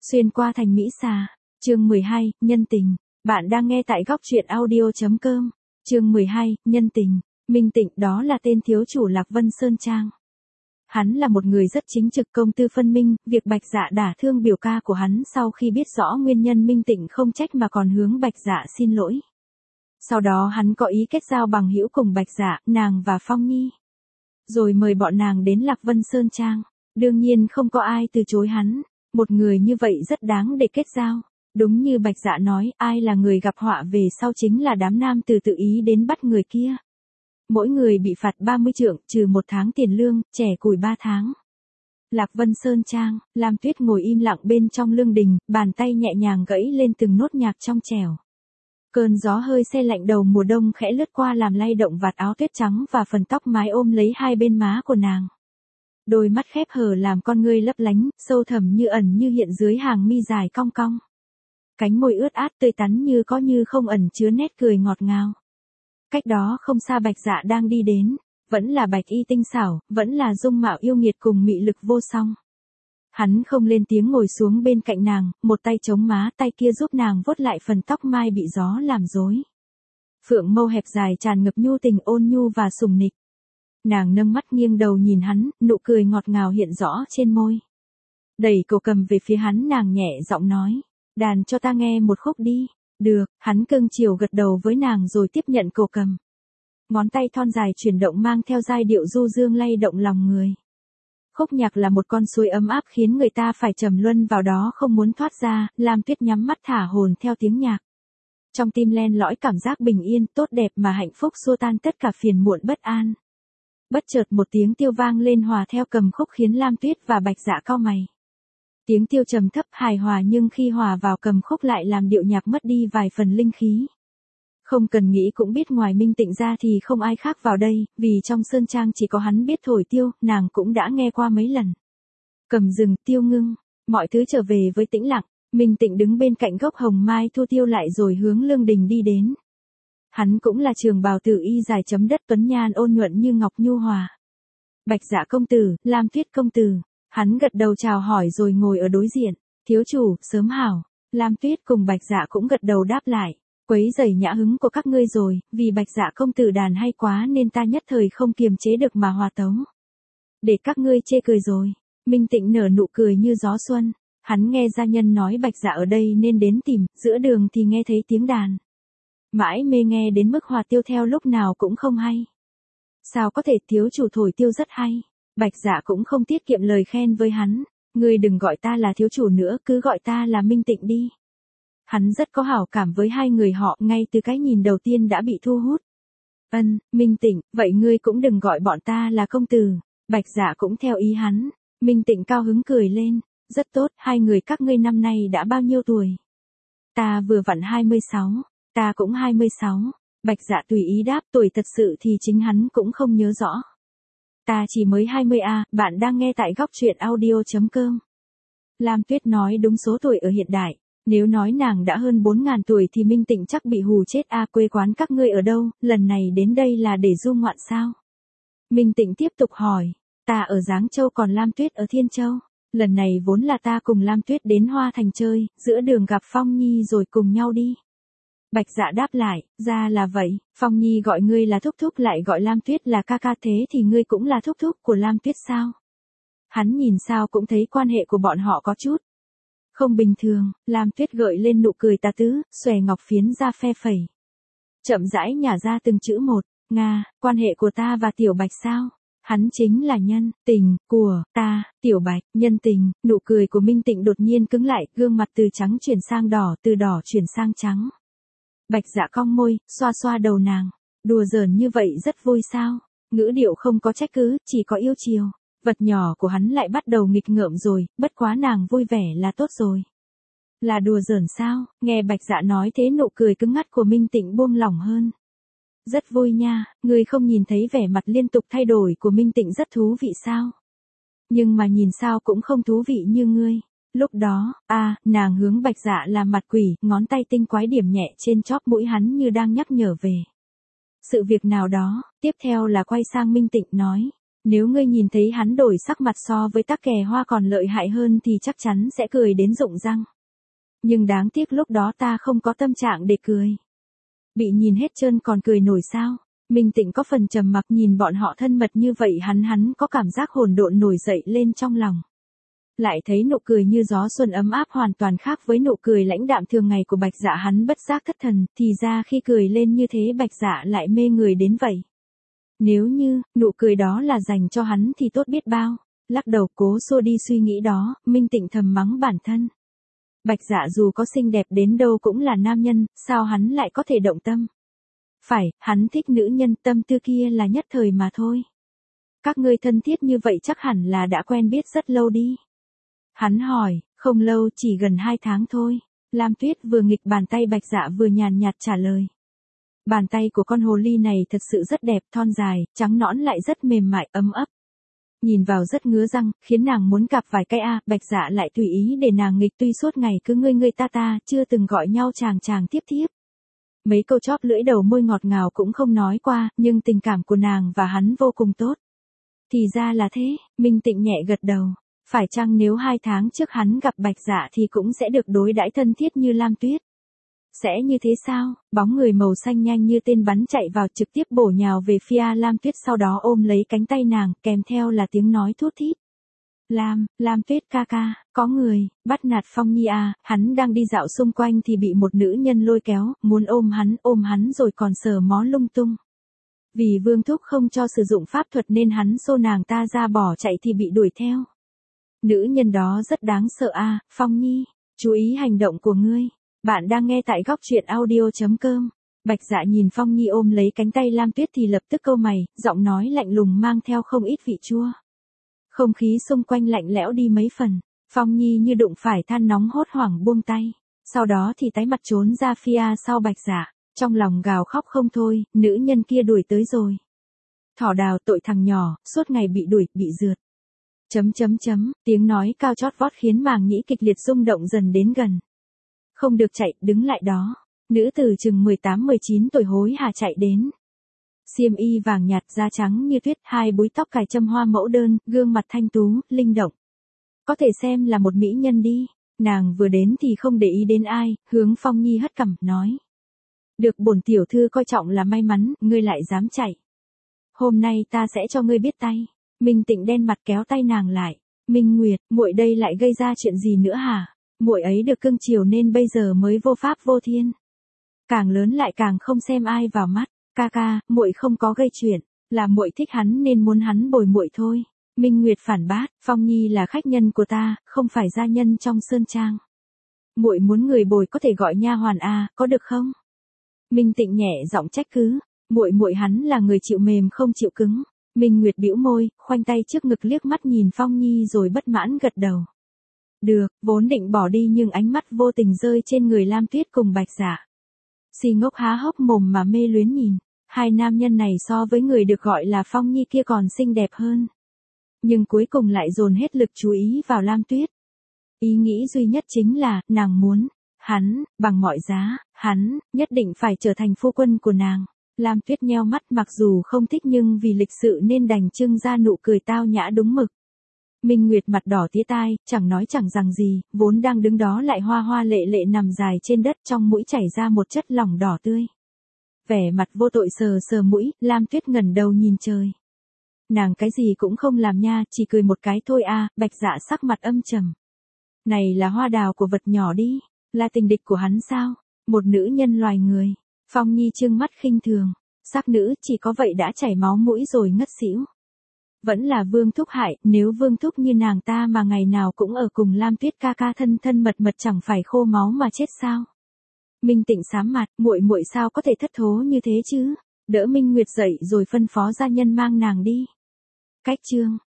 Xuyên qua thành Mỹ Xà, chương 12, nhân tình. Bạn đang nghe tại góc truyện audio.com. Chương 12, nhân tình. Minh Tịnh, đó là tên thiếu chủ Lạc Vân Sơn Trang. Hắn là một người rất chính trực, công tư phân minh. Việc Bạch Dạ đả thương biểu ca của hắn, sau khi biết rõ nguyên nhân, Minh Tịnh không trách mà còn hướng Bạch Dạ xin lỗi. Sau đó hắn có ý kết giao bằng hữu cùng Bạch Dạ, nàng và Phong Nhi, rồi mời bọn nàng đến Lạc Vân Sơn Trang. Đương nhiên không có ai từ chối hắn. Một người như vậy rất đáng để kết giao. Đúng như Bạch Dạ nói, ai là người gặp họa về sau chính là đám nam từ tự ý đến bắt người kia. Mỗi người bị phạt 30 trượng, trừ 1 tháng tiền lương, trẻ củi 3 tháng. Lạc Vân Sơn Trang, Lam Tuyết ngồi im lặng bên trong lương đình, bàn tay nhẹ nhàng gãy lên từng nốt nhạc trong trẻo. Cơn gió hơi se lạnh đầu mùa đông khẽ lướt qua làm lay động vạt áo tuyết trắng và phần tóc mái ôm lấy hai bên má của nàng. Đôi mắt khép hờ làm con ngươi lấp lánh, sâu thẳm như ẩn như hiện dưới hàng mi dài cong cong. Cánh môi ướt át tươi tắn như có như không ẩn chứa nét cười ngọt ngào. Cách đó không xa Bạch Dạ đang đi đến, vẫn là bạch y tinh xảo, vẫn là dung mạo yêu nghiệt cùng mị lực vô song. Hắn không lên tiếng ngồi xuống bên cạnh nàng, một tay chống má, tay kia giúp nàng vuốt lại phần tóc mai bị gió làm rối. Phượng mâu hẹp dài tràn ngập nhu tình ôn nhu và sùng nịch. Nàng nâng mắt nghiêng đầu nhìn hắn, nụ cười ngọt ngào hiện rõ trên môi. Đẩy cổ cầm về phía hắn, nàng nhẹ giọng nói, đàn cho ta nghe một khúc đi. Được, hắn cưng chiều gật đầu với nàng rồi tiếp nhận cổ cầm. Ngón tay thon dài chuyển động mang theo giai điệu du dương lay động lòng người. Khúc nhạc là một con suối ấm áp khiến người ta phải trầm luân vào đó không muốn thoát ra. Lam Tuyết nhắm mắt thả hồn theo tiếng nhạc. Trong tim len lỏi cảm giác bình yên, tốt đẹp mà hạnh phúc xua tan tất cả phiền muộn bất an. Bất chợt một tiếng tiêu vang lên hòa theo cầm khúc khiến Lam Tuyết và Bạch Dạ cau mày. Tiếng tiêu trầm thấp hài hòa nhưng khi hòa vào cầm khúc lại làm điệu nhạc mất đi vài phần linh khí. Không cần nghĩ cũng biết ngoài Minh Tịnh ra thì không ai khác vào đây, vì trong sơn trang chỉ có hắn biết thổi tiêu, nàng cũng đã nghe qua mấy lần. Cầm dừng, tiêu ngưng, mọi thứ trở về với tĩnh lặng. Minh Tịnh đứng bên cạnh gốc hồng mai thu tiêu lại rồi hướng lương đình đi đến. Hắn cũng là trường bào tử y dài chấm đất, tuấn nhan ôn nhuận như ngọc nhu hòa. Bạch Dạ công tử, Lam Tuyết công tử. Hắn gật đầu chào hỏi rồi ngồi ở đối diện. Thiếu chủ, sớm hảo. Lam Tuyết cùng Bạch Dạ cũng gật đầu đáp lại. Quấy rầy nhã hứng của các ngươi rồi, vì Bạch Dạ công tử đàn hay quá nên ta nhất thời không kiềm chế được mà hòa tấu. Để các ngươi chê cười rồi. Minh Tịnh nở nụ cười như gió xuân. Hắn nghe gia nhân nói Bạch Dạ ở đây nên đến tìm, giữa đường thì nghe thấy tiếng đàn. Mãi mê nghe đến mức hòa tiêu theo lúc nào cũng không hay. Sao có thể, thiếu chủ thổi tiêu rất hay. Bạch Dạ cũng không tiết kiệm lời khen với hắn. Ngươi đừng gọi ta là thiếu chủ nữa, cứ gọi ta là Minh Tịnh đi. Hắn rất có hảo cảm với hai người họ, ngay từ cái nhìn đầu tiên đã bị thu hút. Minh Tịnh, vậy ngươi cũng đừng gọi bọn ta là công tử. Bạch Dạ cũng theo ý hắn. Minh Tịnh cao hứng cười lên. Rất tốt, hai người các ngươi năm nay đã bao nhiêu tuổi? Ta vừa vặn 26, ta cũng 26. Bạch Dạ tùy ý đáp, tuổi thật sự thì chính hắn cũng không nhớ rõ. Ta chỉ mới 20 a, bạn đang nghe tại góc truyện audio.com. Lam Tuyết nói đúng số tuổi ở hiện đại. Nếu nói nàng đã hơn 4.000 tuổi thì Minh Tịnh chắc bị hù chết a. Quê quán các ngươi ở đâu, lần này đến đây là để du ngoạn sao? Minh Tịnh tiếp tục hỏi. Ta ở Giáng Châu còn Lam Tuyết ở Thiên Châu. Lần này vốn là ta cùng Lam Tuyết đến Hoa Thành chơi, giữa đường gặp Phong Nhi rồi cùng nhau đi. Bạch Dạ đáp lại, ra là vậy, Phong Nhi gọi ngươi là thúc thúc lại gọi Lam Tuyết là ca ca, thế thì ngươi cũng là thúc thúc của Lam Tuyết sao? Hắn nhìn sao cũng thấy quan hệ của bọn họ có chút không bình thường. Lam Tuyết gợi lên nụ cười tà tứ, xòe ngọc phiến ra phe phẩy. Chậm rãi nhả ra từng chữ một. Nga, quan hệ của ta và Tiểu Bạch sao? Hắn chính là nhân tình của ta, Tiểu Bạch. Nhân tình. Nụ cười của Minh Tịnh đột nhiên cứng lại, gương mặt từ trắng chuyển sang đỏ, từ đỏ chuyển sang trắng. Bạch Dạ cong môi, xoa xoa đầu nàng. Đùa giỡn như vậy rất vui sao? Ngữ điệu không có trách cứ, chỉ có yêu chiều. Vật nhỏ của hắn lại bắt đầu nghịch ngợm rồi, bất quá nàng vui vẻ là tốt rồi. Là đùa giỡn sao? Nghe Bạch Dạ nói thế nụ cười cứng ngắt của Minh Tịnh buông lỏng hơn. Rất vui nha, ngươi không nhìn thấy vẻ mặt liên tục thay đổi của Minh Tịnh rất thú vị sao? Nhưng mà nhìn sao cũng không thú vị như ngươi. Lúc đó, nàng hướng Bạch Dạ làm mặt quỷ, ngón tay tinh quái điểm nhẹ trên chóp mũi hắn như đang nhắc nhở về sự việc nào đó. Tiếp theo là quay sang Minh Tịnh nói, Nếu ngươi nhìn thấy hắn đổi sắc mặt so với tắc kè hoa còn lợi hại hơn thì chắc chắn sẽ cười đến rụng răng. Nhưng đáng tiếc lúc đó ta không có tâm trạng để cười. Bị nhìn hết trơn còn cười nổi sao? Minh Tịnh có phần trầm mặc nhìn bọn họ thân mật như vậy, hắn có cảm giác hỗn độn nổi dậy lên trong lòng. Lại thấy nụ cười như gió xuân ấm áp hoàn toàn khác với nụ cười lãnh đạm thường ngày của Bạch Dạ, hắn bất giác thất thần, thì ra khi cười lên như thế Bạch Dạ lại mê người đến vậy. Nếu như, nụ cười đó là dành cho hắn thì tốt biết bao. Lắc đầu cố xua đi suy nghĩ đó, Minh Tịnh thầm mắng bản thân. Bạch Dạ dù có xinh đẹp đến đâu cũng là nam nhân, sao hắn lại có thể động tâm? Phải, hắn thích nữ nhân, tâm tư kia là nhất thời mà thôi. Các ngươi thân thiết như vậy chắc hẳn là đã quen biết rất lâu đi. Hắn hỏi, không lâu, chỉ gần 2 tháng thôi. Lam Tuyết vừa nghịch bàn tay Bạch Dạ vừa nhàn nhạt trả lời. Bàn tay của con hồ ly này thật sự rất đẹp, thon dài, trắng nõn lại rất mềm mại, ấm ấp. Nhìn vào rất ngứa răng, khiến nàng muốn cạp vài cái Bạch Dạ lại tùy ý để nàng nghịch, tuy suốt ngày cứ ngươi ta, chưa từng gọi nhau chàng tiếp. Mấy câu chóp lưỡi đầu môi ngọt ngào cũng không nói qua, nhưng tình cảm của nàng và hắn vô cùng tốt. Thì ra là thế, Minh Tịnh nhẹ gật đầu. Phải chăng nếu 2 tháng trước hắn gặp Bạch Dạ thì cũng sẽ được đối đãi thân thiết như Lam Tuyết? Sẽ như thế sao? Bóng người màu xanh nhanh như tên bắn chạy vào, trực tiếp bổ nhào về phía Lam Tuyết, sau đó ôm lấy cánh tay nàng, kèm theo là tiếng nói thút thít. Lam Tuyết ca ca, có người, bắt nạt Phong Nhi hắn đang đi dạo xung quanh thì bị một nữ nhân lôi kéo, muốn ôm hắn rồi còn sờ mó lung tung. Vì Vương Thúc không cho sử dụng pháp thuật nên hắn xô nàng ta ra bỏ chạy thì bị đuổi theo. Nữ nhân đó rất đáng sợ Phong Nhi, chú ý hành động của ngươi. Bạn đang nghe tại góc truyện audio.com. Bạch Dạ nhìn Phong Nhi ôm lấy cánh tay Lam Tuyết thì lập tức cau mày, giọng nói lạnh lùng mang theo không ít vị chua. Không khí xung quanh lạnh lẽo đi mấy phần, Phong Nhi như đụng phải than nóng hốt hoảng buông tay, sau đó thì tái mặt trốn ra phía sau Bạch Dạ, trong lòng gào khóc không thôi, nữ nhân kia đuổi tới rồi. Thỏ đào, tội thằng nhỏ, suốt ngày bị đuổi, bị rượt. Tiếng nói cao chót vót khiến màng nhĩ kịch liệt rung động dần đến gần. Không được chạy, đứng lại đó. Nữ tử chừng 18-19 tuổi hối hả chạy đến. Xiêm y vàng nhạt, da trắng như tuyết, 2 búi tóc cài châm hoa mẫu đơn, gương mặt thanh tú, linh động. Có thể xem là một mỹ nhân đi. Nàng vừa đến thì không để ý đến ai, hướng Phong Nhi hất cằm, nói. Được bổn tiểu thư coi trọng là may mắn, ngươi lại dám chạy. Hôm nay ta sẽ cho ngươi biết tay. Minh Tịnh đen mặt kéo tay nàng lại. Minh Nguyệt, muội đây lại gây ra chuyện gì nữa hả? Muội ấy được cưng chiều nên bây giờ mới vô pháp vô thiên. Càng lớn lại càng không xem ai vào mắt. Ca ca, muội không có gây chuyện, là muội thích hắn nên muốn hắn bồi muội thôi. Minh Nguyệt phản bác, Phong Nhi là khách nhân của ta, không phải gia nhân trong sơn trang. Muội muốn người bồi có thể gọi nha hoàn có được không? Minh Tịnh nhẹ giọng trách cứ, muội hắn là người chịu mềm không chịu cứng. Minh Nguyệt bĩu môi, khoanh tay trước ngực liếc mắt nhìn Phong Nhi rồi bất mãn gật đầu. Được, vốn định bỏ đi nhưng ánh mắt vô tình rơi trên người Lam Tuyết cùng Bạch Dạ. Si ngốc há hốc mồm mà mê luyến nhìn, hai nam nhân này so với người được gọi là Phong Nhi kia còn xinh đẹp hơn. Nhưng cuối cùng lại dồn hết lực chú ý vào Lam Tuyết. Ý nghĩ duy nhất chính là, nàng muốn, hắn, bằng mọi giá, hắn, nhất định phải trở thành phu quân của nàng. Lam Tuyết nheo mắt, mặc dù không thích nhưng vì lịch sự nên đành trưng ra nụ cười tao nhã đúng mực. Minh Nguyệt mặt đỏ tía tai, chẳng nói chẳng rằng gì, vốn đang đứng đó lại hoa hoa lệ lệ nằm dài trên đất, trong mũi chảy ra một chất lỏng đỏ tươi. Vẻ mặt vô tội sờ sờ mũi, Lam Tuyết ngẩng đầu nhìn trời. Nàng cái gì cũng không làm nha, chỉ cười một cái thôi Bạch Dạ sắc mặt âm trầm. Này là hoa đào của vật nhỏ đi, là tình địch của hắn sao? Một nữ nhân loài người. Phong Nhi trừng mắt khinh thường, sắc nữ chỉ có vậy đã chảy máu mũi rồi ngất xỉu. Vẫn là Vương Thúc hại, nếu Vương Thúc như nàng ta mà ngày nào cũng ở cùng Lam Tuyết ca ca thân mật chẳng phải khô máu mà chết sao? Minh Tịnh sám mặt, muội sao có thể thất thố như thế chứ? Đỡ Minh Nguyệt dậy rồi phân phó gia nhân mang nàng đi. Cách chương